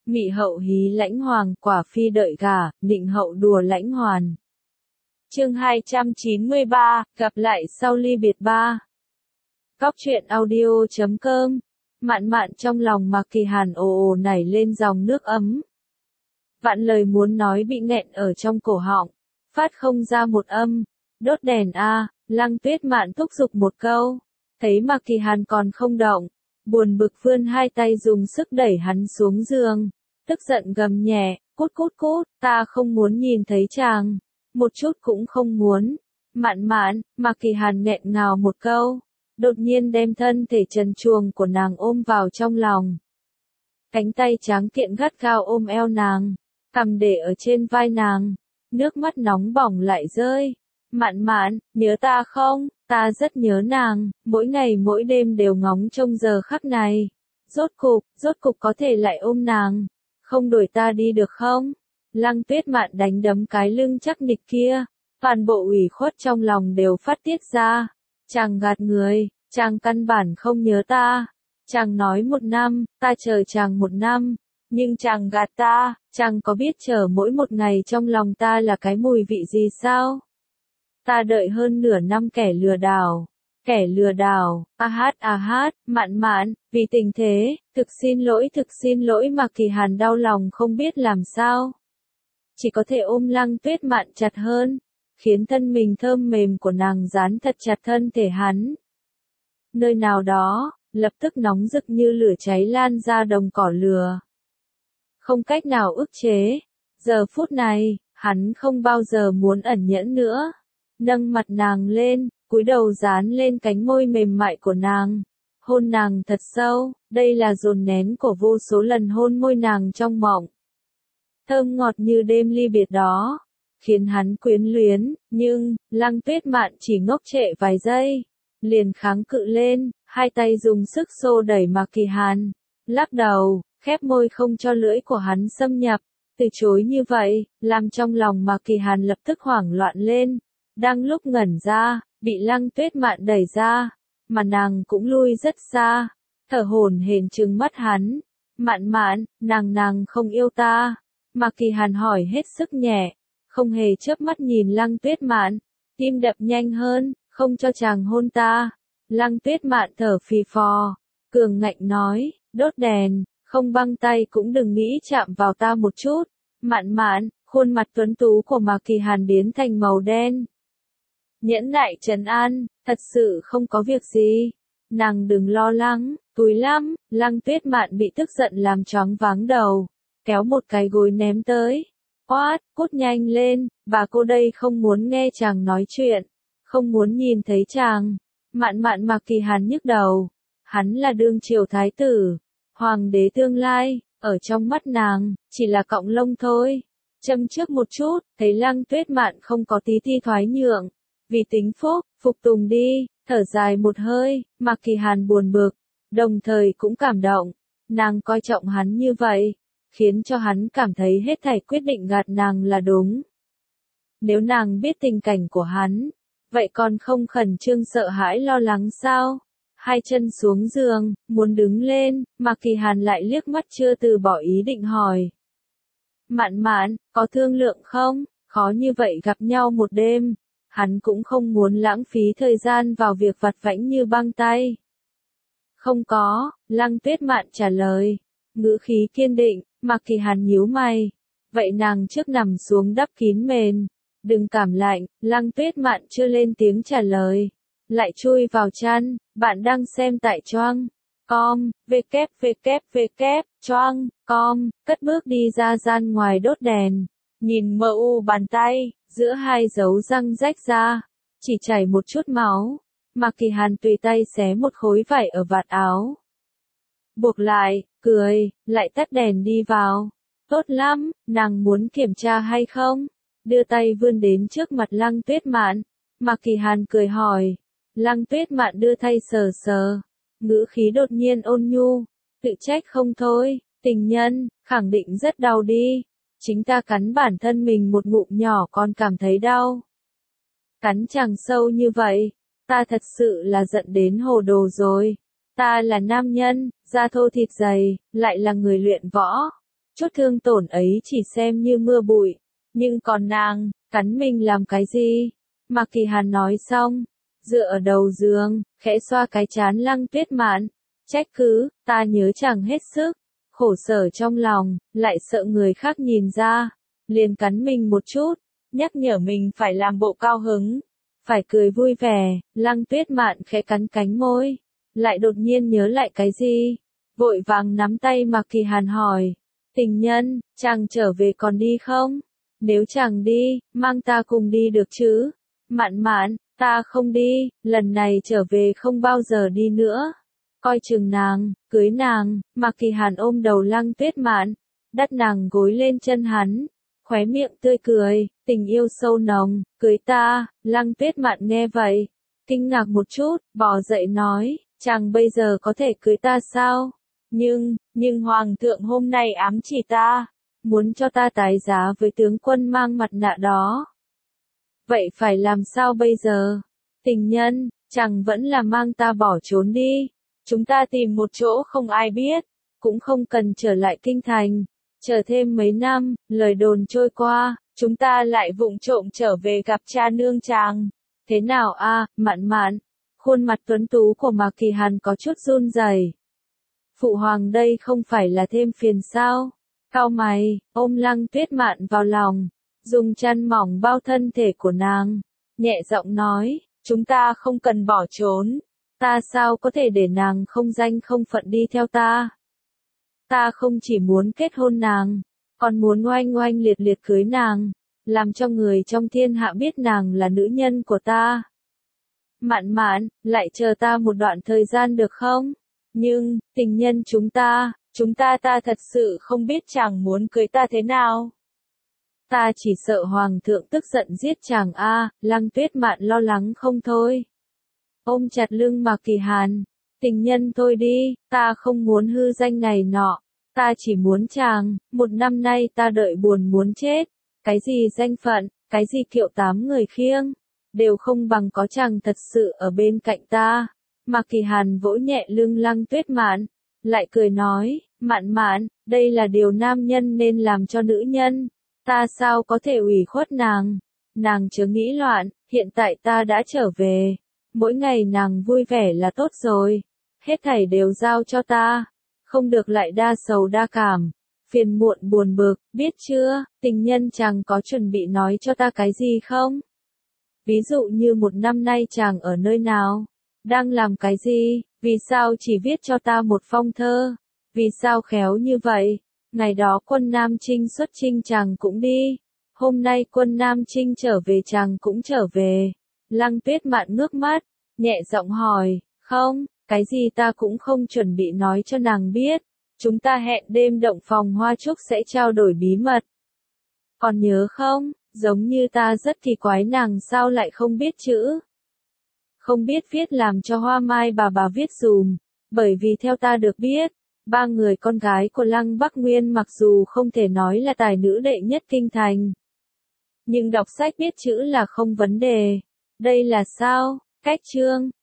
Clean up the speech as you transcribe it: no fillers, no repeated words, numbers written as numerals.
Mị hậu hí lãnh hoàng, quả phi đợi gả, nịnh hậu đùa lãnh hoàn. Chương 293, gặp lại sau ly biệt ba. Cóc truyện audio.com. Mạn mạn trong lòng Mạc Kỳ Hàn ồ ồ nảy lên dòng nước ấm. Vạn lời muốn nói bị nghẹn ở trong cổ họng, phát không ra một âm. Đốt đèn a, Lăng Tuyết Mạn thúc giục một câu. Thấy Mạc Kỳ Hàn còn không động, buồn bực vươn hai tay dùng sức đẩy hắn xuống giường, tức giận gầm nhẹ, cút cút cút, ta không muốn nhìn thấy chàng, một chút cũng không muốn. Mạn mạn, Mạc Kỳ Hàn nghẹn ngào một câu, đột nhiên đem thân thể trần truồng của nàng ôm vào trong lòng. Cánh tay tráng kiện gắt gao ôm eo nàng, cằm để ở trên vai nàng, nước mắt nóng bỏng lại rơi. Mạn mạn, nhớ ta không? Ta rất nhớ nàng, mỗi ngày mỗi đêm đều ngóng trông giờ khắc này. Rốt cục có thể lại ôm nàng. Không đuổi ta đi được không? Lăng Tuyết Mạn đánh đấm cái lưng chắc nịch kia, toàn bộ ủy khuất trong lòng đều phát tiết ra. Chàng gạt người, chàng căn bản không nhớ ta. Chàng nói 1 năm, ta chờ chàng 1 năm, nhưng chàng gạt ta, chàng có biết chờ mỗi một ngày trong lòng ta là cái mùi vị gì sao? Ta đợi hơn nửa năm kẻ lừa đảo, a hát, mạn mạn, vì tình thế, thực xin lỗi mà Kỳ Hàn đau lòng không biết làm sao. Chỉ có thể ôm Lăng Tuyết Mạn chặt hơn, khiến thân mình thơm mềm của nàng dán thật chặt thân thể hắn. Nơi nào đó, lập tức nóng rực như lửa cháy lan ra đồng cỏ lửa. Không cách nào ức chế, giờ phút này, hắn không bao giờ muốn ẩn nhẫn nữa. Nâng mặt nàng lên, cúi đầu dán lên cánh môi mềm mại của nàng, hôn nàng thật sâu, đây là dồn nén của vô số lần hôn môi nàng trong mộng. Thơm ngọt như đêm ly biệt đó, khiến hắn quyến luyến, nhưng, Lăng Tuyết Mạn chỉ ngốc trệ vài giây, liền kháng cự lên, hai tay dùng sức xô đẩy Mạc Kỳ Hàn, lắc đầu, khép môi không cho lưỡi của hắn xâm nhập, từ chối như vậy, làm trong lòng Mạc Kỳ Hàn lập tức hoảng loạn lên. Đang lúc ngẩn ra, bị Lăng Tuyết Mạn đẩy ra, mà nàng cũng lui rất xa, thở hổn hển trừng mắt hắn. Mạn mạn, nàng không yêu ta. Mạc Kỳ Hàn hỏi hết sức nhẹ, không hề chớp mắt nhìn Lăng Tuyết Mạn, tim đập nhanh hơn, không cho chàng hôn ta. Lăng Tuyết Mạn thở phì phò, cường ngạnh nói, đốt đèn, không băng tay cũng đừng nghĩ chạm vào ta một chút. Mạn mạn, khuôn mặt tuấn tú của Mạc Kỳ Hàn biến thành màu đen. Nhẫn nại trấn an, thật sự không có việc gì. Nàng đừng lo lắng, túi lắm. Lăng Tuyết Mạn bị tức giận làm choáng váng đầu, kéo một cái gối ném tới. Oát, cút nhanh lên, bà cô đây không muốn nghe chàng nói chuyện, không muốn nhìn thấy chàng. Mạn mạn Mạc Kỳ Hàn nhức đầu, hắn là đương triều thái tử, hoàng đế tương lai, ở trong mắt nàng, chỉ là cọng lông thôi. Châm trước một chút, thấy Lăng Tuyết Mạn không có tí ti thoái nhượng. Vì tính phúc, phục tùng đi, thở dài một hơi, Mạc Kỳ Hàn buồn bực, đồng thời cũng cảm động, nàng coi trọng hắn như vậy, khiến cho hắn cảm thấy hết thảy quyết định gạt nàng là đúng. Nếu nàng biết tình cảnh của hắn, vậy còn không khẩn trương sợ hãi lo lắng sao? Hai chân xuống giường, muốn đứng lên, Mạc Kỳ Hàn lại liếc mắt chưa từ bỏ ý định hỏi. Mạn mạn, có thương lượng không? Khó như vậy gặp nhau một đêm. Hắn cũng không muốn lãng phí thời gian vào việc vặt vãnh như băng tay. Không có, Lăng Tuyết Mạn trả lời, ngữ khí kiên định. Mạc Kỳ Hàn nhíu mày. Vậy nàng trước nằm xuống đắp kín mền, đừng cảm lạnh. Lăng Tuyết Mạn chưa lên tiếng trả lời, lại chui vào chăn. Bạn đang xem tại Choang.com, Choang.com, cất bước đi ra gian ngoài đốt đèn, nhìn mờ u bàn tay. Giữa hai dấu răng rách ra, chỉ chảy một chút máu. Mạc Kỳ Hàn tùy tay xé một khối vải ở vạt áo, buộc lại, cười, lại tắt đèn đi vào. Tốt lắm, nàng muốn kiểm tra hay không? Đưa tay vươn đến trước mặt Lăng Tuyết Mạn. Mạc Kỳ Hàn cười hỏi. Lăng Tuyết Mạn đưa tay sờ sờ, ngữ khí đột nhiên ôn nhu, tự trách không thôi, tình nhân, khẳng định rất đau đi. Chính ta cắn bản thân mình một ngụm nhỏ còn cảm thấy đau. Cắn chàng sâu như vậy, ta thật sự là giận đến hồ đồ rồi. Ta là nam nhân, da thô thịt dày, lại là người luyện võ. chút thương tổn ấy chỉ xem như mưa bụi. Nhưng còn nàng, cắn mình làm cái gì? Mạc Kỳ Hàn nói xong, dựa ở đầu giường, khẽ xoa cái trán Lăng Tuyết Mạn, trách cứ, ta nhớ chẳng hết sức, khổ sở trong lòng, lại sợ người khác nhìn ra, liền cắn mình một chút, nhắc nhở mình phải làm bộ cao hứng, phải cười vui vẻ. Lăng Tuyết Mạn khẽ cắn cánh môi, lại đột nhiên nhớ lại cái gì, vội vàng nắm tay Mạc Kỳ Hàn hỏi, tình nhân, chàng trở về còn đi không? Nếu chàng đi, mang ta cùng đi được chứ? Mạn Mạn, ta không đi, lần này trở về không bao giờ đi nữa. Coi chừng nàng, cưới nàng. Mạc Kỳ Hàn ôm đầu Lăng Tuyết Mạn, đặt nàng gối lên chân hắn, khóe miệng tươi cười, tình yêu sâu nồng, cưới ta. Lăng Tuyết Mạn nghe vậy, kinh ngạc một chút, bò dậy nói, chàng bây giờ có thể cưới ta sao? Nhưng Hoàng thượng hôm nay ám chỉ ta, muốn cho ta tái giá với tướng quân mang mặt nạ đó. Vậy phải làm sao bây giờ? Tình nhân, chàng vẫn là mang ta bỏ trốn đi. Chúng ta tìm một chỗ không ai biết, cũng không cần trở lại kinh thành. Chờ thêm mấy năm, lời đồn trôi qua, chúng ta lại vụng trộm trở về gặp cha nương chàng. Thế nào a, Mạn Mạn? Khuôn mặt tuấn tú của Mạc Kỳ Hàn có chút run rẩy. Phụ hoàng đây không phải là thêm phiền sao? Cau mày, ôm Lăng Tuyết Mạn vào lòng, dùng chăn mỏng bao thân thể của nàng, nhẹ giọng nói, chúng ta không cần bỏ trốn. Ta sao có thể để nàng không danh không phận đi theo ta? Ta không chỉ muốn kết hôn nàng, còn muốn oanh oanh liệt liệt cưới nàng, làm cho người trong thiên hạ biết nàng là nữ nhân của ta. Mạn Mạn, lại chờ ta một đoạn thời gian được không? Nhưng, tình nhân ta thật sự không biết chàng muốn cưới ta thế nào. Ta chỉ sợ hoàng thượng tức giận giết chàng a. Lăng Tuyết Mạn lo lắng không thôi. Ôm chặt lưng Mạc Kỳ Hàn, tình nhân thôi đi, ta không muốn hư danh này nọ, ta chỉ muốn chàng. Một năm nay ta đợi buồn muốn chết, cái gì danh phận, cái gì kiệu tám người khiêng, đều không bằng có chàng thật sự ở bên cạnh ta. Mạc Kỳ Hàn vỗ nhẹ lưng Lăng Tuyết Mạn, lại cười nói, Mạn Mạn, đây là điều nam nhân nên làm cho nữ nhân, ta sao có thể ủy khuất nàng. Nàng chớ nghĩ loạn, hiện tại ta đã trở về, mỗi ngày nàng vui vẻ là tốt rồi, hết thảy đều giao cho ta, không được lại đa sầu đa cảm, phiền muộn buồn bực, biết chưa? Tình nhân chàng có chuẩn bị nói cho ta cái gì không? Ví dụ như một năm nay chàng ở nơi nào, đang làm cái gì, vì sao chỉ viết cho ta một phong thơ, vì sao khéo như vậy? Ngày đó quân Nam Chinh xuất chinh chàng cũng đi, hôm nay quân Nam Chinh trở về chàng cũng trở về. Lăng Tuyết Mạn ngước mắt, nhẹ giọng hỏi, không, cái gì ta cũng không chuẩn bị nói cho nàng biết, chúng ta hẹn đêm động phòng hoa trúc sẽ trao đổi bí mật. Còn nhớ không, giống như ta rất kỳ quái nàng sao lại không biết chữ. Không biết viết làm cho Hoa Mai bà viết dùm, bởi vì theo ta được biết, ba người con gái của Lăng Bắc Nguyên mặc dù không thể nói là tài nữ đệ nhất kinh thành, nhưng đọc sách biết chữ là không vấn đề. Đây là sao? Cách chương